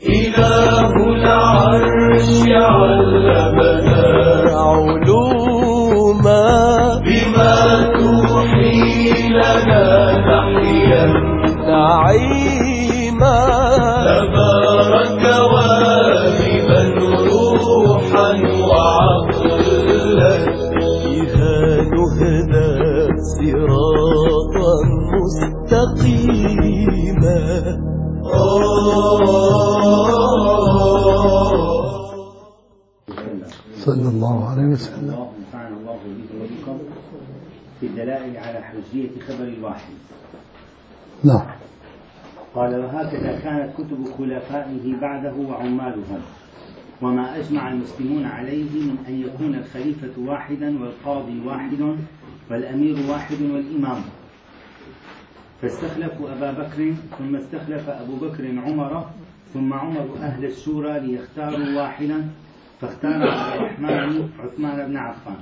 إله العرش علمنا علوما بما توحي لنا نحيا نعيما تبارك واهبا روحا وعقلا بها نهدى صراطا مستقيما. صلى الله عليه وسلم. الله نفعنا الله به وبكم في الدلائل على حجية خبر الواحد. نعم. قال: وهكذا كانت كتب خلفائه بعده وعمالهم، وما أجمع المسلمون عليه من أن يكون الخليفة واحدا والقاضي واحد والأمير واحد والإمام. فاستخلفوا أبا بكر، ثم استخلف أبو بكر عمر، ثم عمر أهل الشورى ليختاروا واحدا، فاختار عبد الرحمن عثمان بن عفان.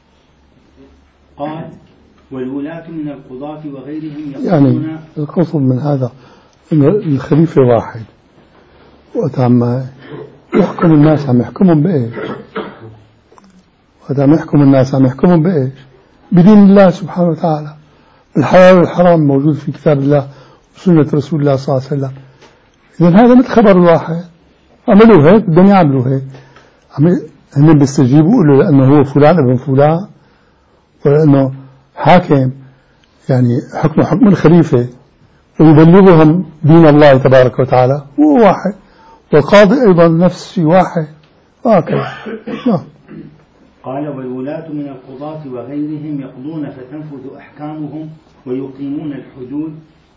قال: والولاة من القضاة وغيرهم يقولون، يعني القصد من هذا أن الخليفة واحد، وقت عم يحكم الناس عم يحكمهم بإيش؟ وقت عم يحكم الناس عم يحكمهم بإيش؟ بدين الله سبحانه وتعالى، الحلال والحرام موجود في كتاب الله وسنة رسول الله صلى الله عليه وسلم. إذن هذا مثل خبر الواحد، عملوا هيك الدنيا عملوا هيك، هن بيستجيبوا له لأنه هو فلان ابن فلان، ولأنه حاكم يعني حكم الخليفة ويبلغهم دين الله تبارك وتعالى، هو واحد، والقاضي أيضا نفس الشيء واحد، وهكذا. قال: والولاة من القضاة وغيرهم يقضون فتنفذ أحكامهم ويقيمون الحدود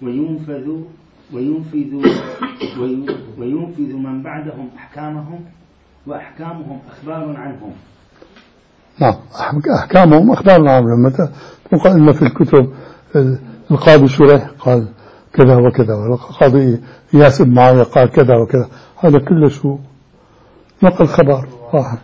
وينفذ من بعدهم أحكامهم، وأحكامهم أخبار عنهم. نعم، أحكامهم أخبار عنهم. متى تقول إن في الكتب القاضي شريح قال كذا وكذا، والقاضي إياس بن معاوية قال كذا وكذا، هذا كله شو نقل خبر واحد.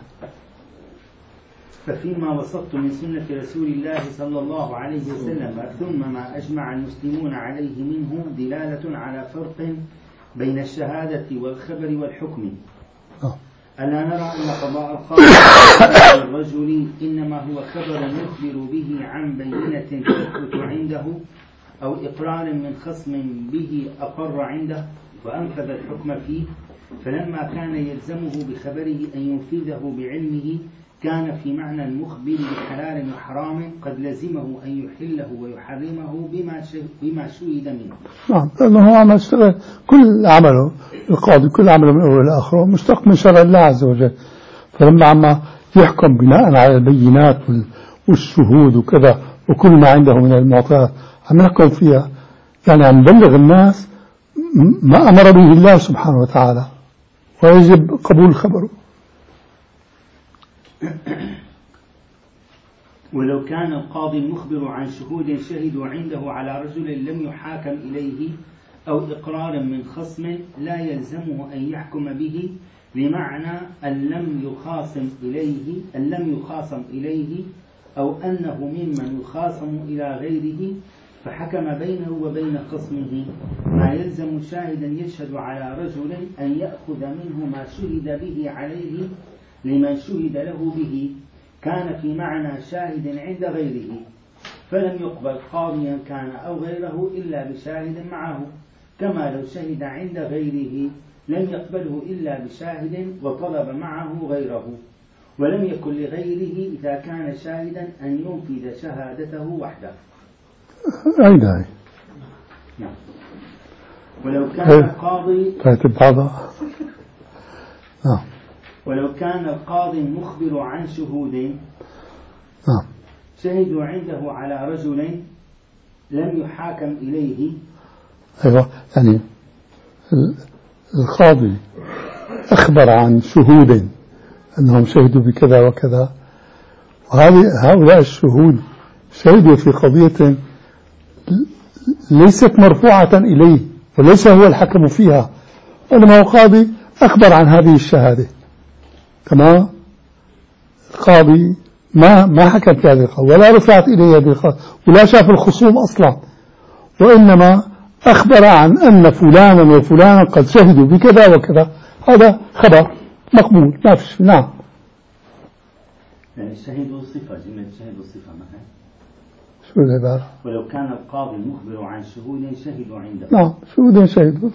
ففيما وصفت من سنة رسول الله صلى الله عليه وسلم ثم ما أجمع المسلمون عليه منه دلالة على فرق بين الشهادة والخبر والحكم. ألا نرى أن قضاء القاضي الرجل إنما هو خبر يخبر به عن بينة تثبت عنده أو إقرار من خصم به أقر عنده وأنفذ الحكم فيه، فلما كان يلزمه بخبره أن ينفذه بعلمه كان في معنى المخبر بحلال وحرام قد لزمه أن يحله ويحرمه بما شهد منه. نعم، لأنه هو عمل اشتغل كل عمله القاضي، كل عمله من أول لآخره مشتق من شرع الله عز وجل، فلما عم يحكم بناء على البينات والشهود وكذا وكل ما عنده من المعطيات عم يحكم فيها، يعني عم يبلغ الناس ما أمر به الله سبحانه وتعالى ويجب قبول خبره. ولو كان القاضي المخبر عن شهود شهدوا عنده على رجل لم يحاكم إليه أو إقرار من خصم لا يلزمه أن يحكم به، بمعنى أن لم يخاصم إليه أو أنه ممن يخاصم إلى غيره فحكم بينه وبين خصمه، ما يلزم شاهدا يشهد على رجل أن يأخذ منه ما شهد به عليه لمن شهد له به، كان في معنى شاهد عند غيره، فلم يقبل قاضيا كان أو غيره إلا بشاهد معه، كما لو شهد عند غيره لم يقبله إلا بشاهد وطلب معه غيره، ولم يكن لغيره إذا كان شاهدا أن ينفذ شهادته وحده. أين نعم. ولو كان القاضي ولو كان القاضي مخبر عن شهود شهدوا عنده على رجل لم يحاكم إليه. أيوة، يعني القاضي أخبر عن شهود أنهم شهدوا بكذا وكذا، وهؤلاء الشهود شهدوا في قضية ليست مرفوعة إليه وليس هو الحكم فيها، وإنما هو قاضي أخبر عن هذه الشهادة، كما القاضي ما حكم في هذه القضية ولا رفعت إليه هذه القضية ولا شاف الخصوم أصلا، وإنما أخبر عن أن فلانا وفلانا قد شهدوا بكذا وكذا، هذا خبر مقبول ما فيش. نعم. شهدوا صفة، جملة شهدوا صفة مثلا. شو العبارة؟ ولو كان القاضي المخبر عن شهود شهدوا عنده. نعم شهود شهدوا.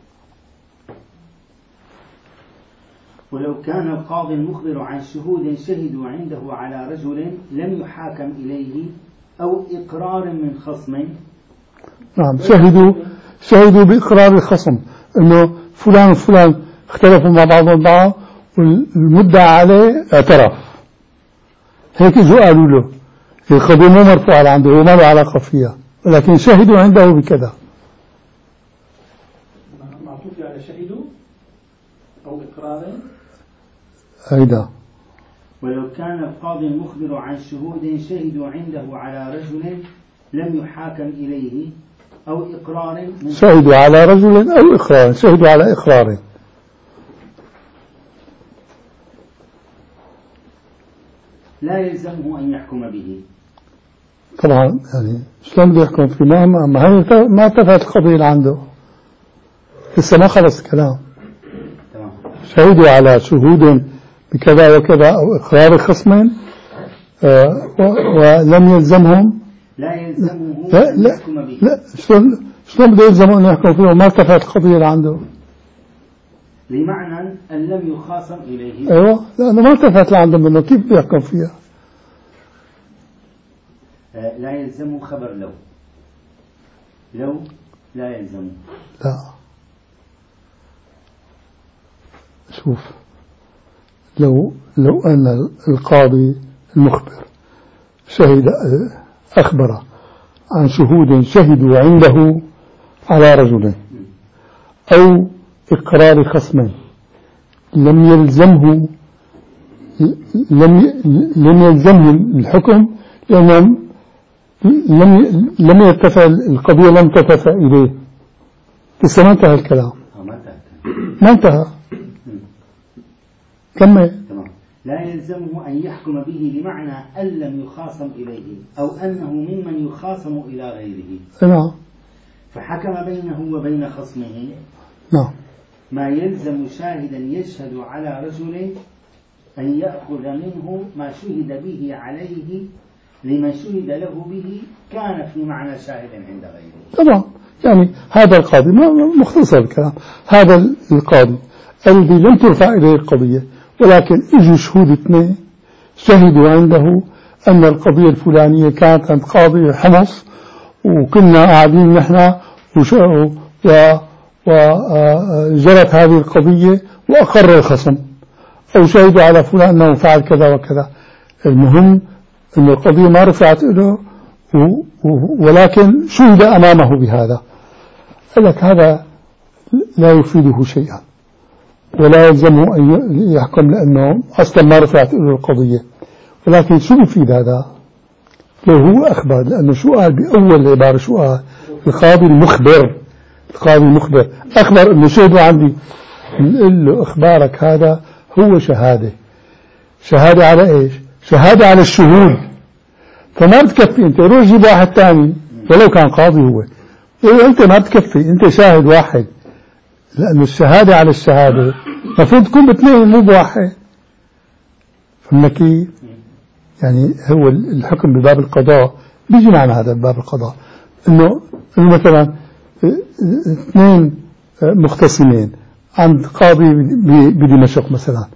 ولو كان القاضي المخبر عن شهود شهدوا عنده على رجل لم يحاكم إليه أو إقرار من خصم. نعم شهدوا بإقرار الخصم إنه فلان وفلان اختلفوا مع بعضهم بعض والمدعى عليه اعترف، هيك جو قالوا له القضية مو مرفوعة عنده وما له علاقة فيها، ولكن شهدوا عنده بكذا. معطوف على شهدوا أو إقرار. أيضا ولو كان القاضي المخبر عن شهود شهدوا عنده على رجل لم يحاكم إليه أو إقرار من شهدوا على رجل أو إقرار، شهدوا على إقرار. لا يلزمه أن يحكم به. طبعا يعني شلون بده يحكم فيه؟ ما انتهت القضية اللي عنده، لسه ما خلص الكلام. تمام. شهدوا على شهود بكذا وكذا أو إقرار خصم ولم يلزمهم. لا يلزمه أن يحكم به. لا شلون بده يلزمه أن يحكم فيه وما ارتفعت القضية اللي عنده؟ لمعنى أن لم يخاصم إليه. أيوة لأنه ما ارتفعت اللي عنده منه، كيف بده يحكم فيها؟ لا يلزمه خبر لو لا يلزمه. لا شوف، لو أن القاضي المخبر أخبر عن شهود شهدوا عنده على رجل أو إقرار خصم لم يلزمه الحكم لأنهم لم يرتفع القضية، لم ترتفع إليه، لسه ما انتهى الكلام. ما انتهى. كمل. لا يلزمه أن يحكم به لمعنى أن لم يخاصم إليه أو أنه ممن يخاصم إلى غيره. نعم. فحكم بينه وبين خصمه. نعم. ما يلزم شاهدا يشهد على رجل أن يأخذ منه ما شهد به عليه لما شهد له به كان في معنى شاهد عند غيره. طبعا يعني هذا القاضي مختصر الكلام، هذا القاضي الذي لم ترفع إليه القضية ولكن اجوا شهود اثنين شهدوا عنده أن القضية الفلانية كانت عند قاضي حمص وكنا قاعدين نحن وجرت هذه القضية وأقر الخصم، أو شهدوا على فلان أنه فعل كذا وكذا. المهم أن القضية ما رفعت له ولكن شهد أمامه بهذا. قال لك هذا لا يفيده شيئا ولا يلزمه أن يحكم لأنه أصلا ما رفعت له القضية، ولكن شو بيفيد هذا؟ لو هو أخبر، لأنه شو قال بأول العبارة؟ شو قال؟ القاضي المخبر أخبر أنه شهدوا عندي. نقول له إخبارك هذا هو شهادة على إيش؟ شهادة على الشهود، فما بتكفي أنت روح جيب واحد تاني ولو كان قاضي هو، أنت ما بتكفي، أنت شاهد واحد، لأن الشهادة على الشهادة المفروض تكون باثنين مو بواحد. فهمنا كيف؟ يعني هو الحكم بباب القضاء بيجي معنا هذا بباب القضاء، إنه مثلا اثنين مختصمين عند قاضي بدمشق مثلا،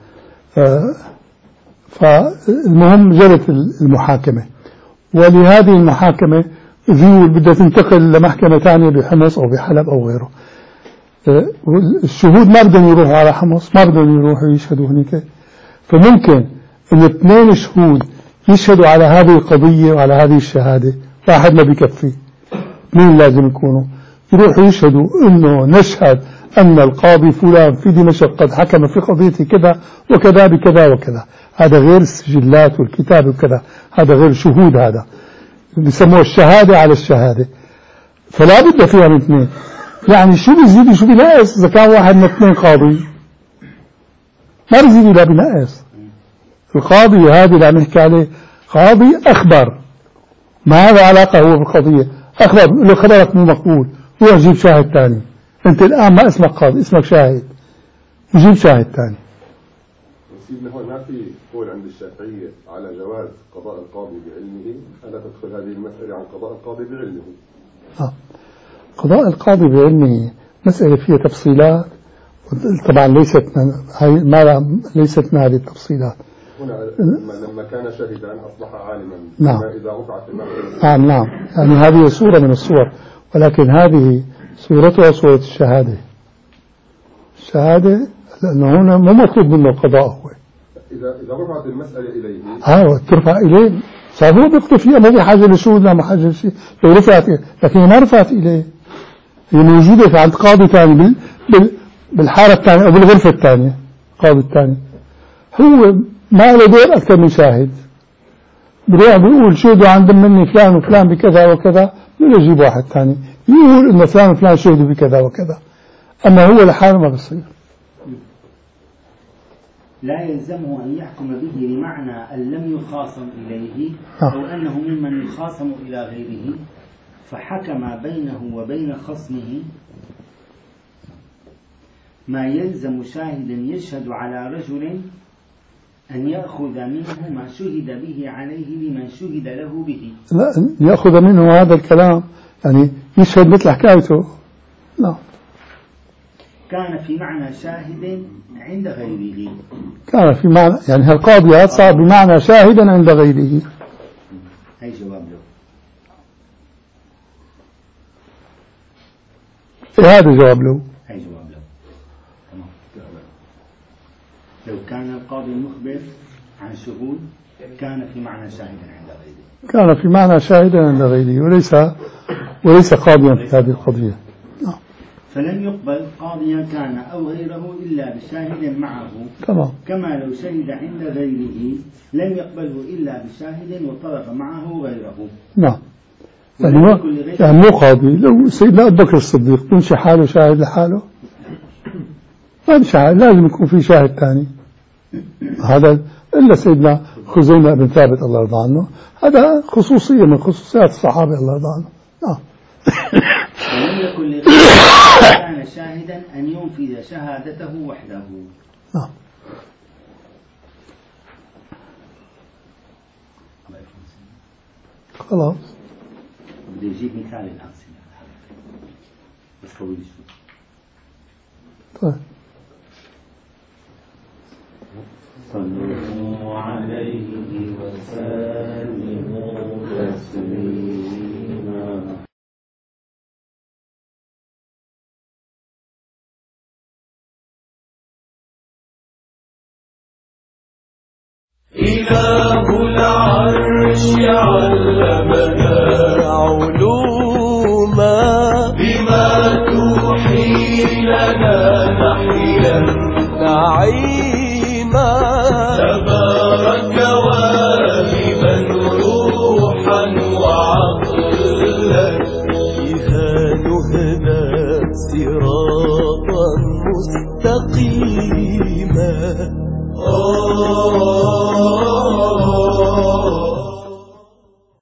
فالمهم جرت المحاكمة، ولهذه المحاكمة ذيول بدها تنتقل لمحكمة ثانية بحمص أو بحلب أو غيره. الشهود ما بدهم يروحوا على حمص، ما بدهم يروحوا يشهدوا هناك، فممكن ان اثنين شهود يشهدوا على هذه القضية وعلى هذه الشهادة، واحد ما بيكفي، اثنين لازم يكونوا يروحوا يشهدوا انه نشهد ان القاضي فلان في دمشق قد حكم في قضية كذا وكذا بكذا وكذا. هذا غير السجلات والكتاب وكذا، هذا غير شهود، هذا بيسموه الشهادة على الشهادة. فلا بد فيها من اثنين، يعني شو بيزيد وشو بينقص إذا كان واحد من اثنين قاضي؟ ما بيزيد ولا بينقص. القاضي هذا اللي عم نحكي عليه قاضي أخبر، ما له علاقة هو بالقضية، أخبر له خبرك مو مقبول، روح جيب شاهد ثاني، أنت الآن ما اسمك قاضي، اسمك شاهد، نجيب شاهد ثاني. سيدنا هون ما في قول عند الشافعية على جواز قضاء القاضي بعلمه، ألا تدخل هذه المسألة عن قضاء القاضي بعلمه؟ قضاء القاضي بعلمه مسألة فيها تفصيلات، طبعا ليست من هذه التفصيلات. هنا لما كان شاهدا أصبح عالما. نعم. إذا رفعت المسألة. نعم. يعني هذه صورة من الصور، ولكن هذه صورتها صورة الشهادة. الشهادة لأنه هنا مو مطلوب منه القضاء هو. إذا رفعت المسألة إليه. ترفع إليه صار هو بيقضي فيها، ما في حاجة لشهود، لا حاجة لشيء. لو رفعت لكن ما رفعت إليه، هي موجودة عند قاضي ثاني بالحارة الثانية أو بالغرفة الثانية. قاضي الثاني هو ما له دور أكثر من شاهد، بروح بيقول شهدوا عند مني فلان وفلان بكذا وكذا، بده يجيب واحد ثاني يقول إنه فلان وفلان شهدوا بكذا وكذا، أما هو لحاله ما بصير. لا يلزمه أن يحكم به لمعنى أن لم يخاصم إليه أو أنه ممن يخاصم إلى غيره، فحكم بينه وبين خصمه ما يلزم شاهدا يشهد على رجل أن يأخذ منه ما شهد به عليه لمن شهد له به. لا، يأخذ منه هذا الكلام يعني يشهد مثل حكايته. لا، كان في معنى شاهد عند غيره. كان في معنى يعني هالقاضي هذا صار بمعنى شاهدا عند غيره. هي جواب له. هذا جواب له. هي جواب له. تمام. لو كان القاضي مخبر عن شهود كان في معنى شاهدا عند غيره. كان في معنى شاهدا عند غيره وليس قاضيا في هذه القضية. فلم يقبل قاضيا كان أو غيره إلا بشاهد معه. تمام. كما لو شهد عند غيره لم يقبله إلا بشاهد وطلب معه غيره. نعم. يعني مو قاضي. لو سيدنا أبو بكر الصديق بيمشي حاله شاهد لحاله؟ ما بيمشي حاله، لازم يكون في شاهد ثاني. هذا إلا سيدنا خزيمة بن ثابت الله يرضى عنه، هذا خصوصية من خصوصيات الصحابة الله يرضى عنه. نعم. ولم يكن لغيره كان شاهدا أن ينفذ شهادته وحده. نعم. خلاص. بدي يجيب مثال الآن بس طويل شوي. طيب. صلوا عليه وسلموا تسليما. إله العرش علمنا علوما بما توحي لنا نحيا نعيما. تبارك واهبا روحا وعقلا بها نهدى صراطا مستقيما.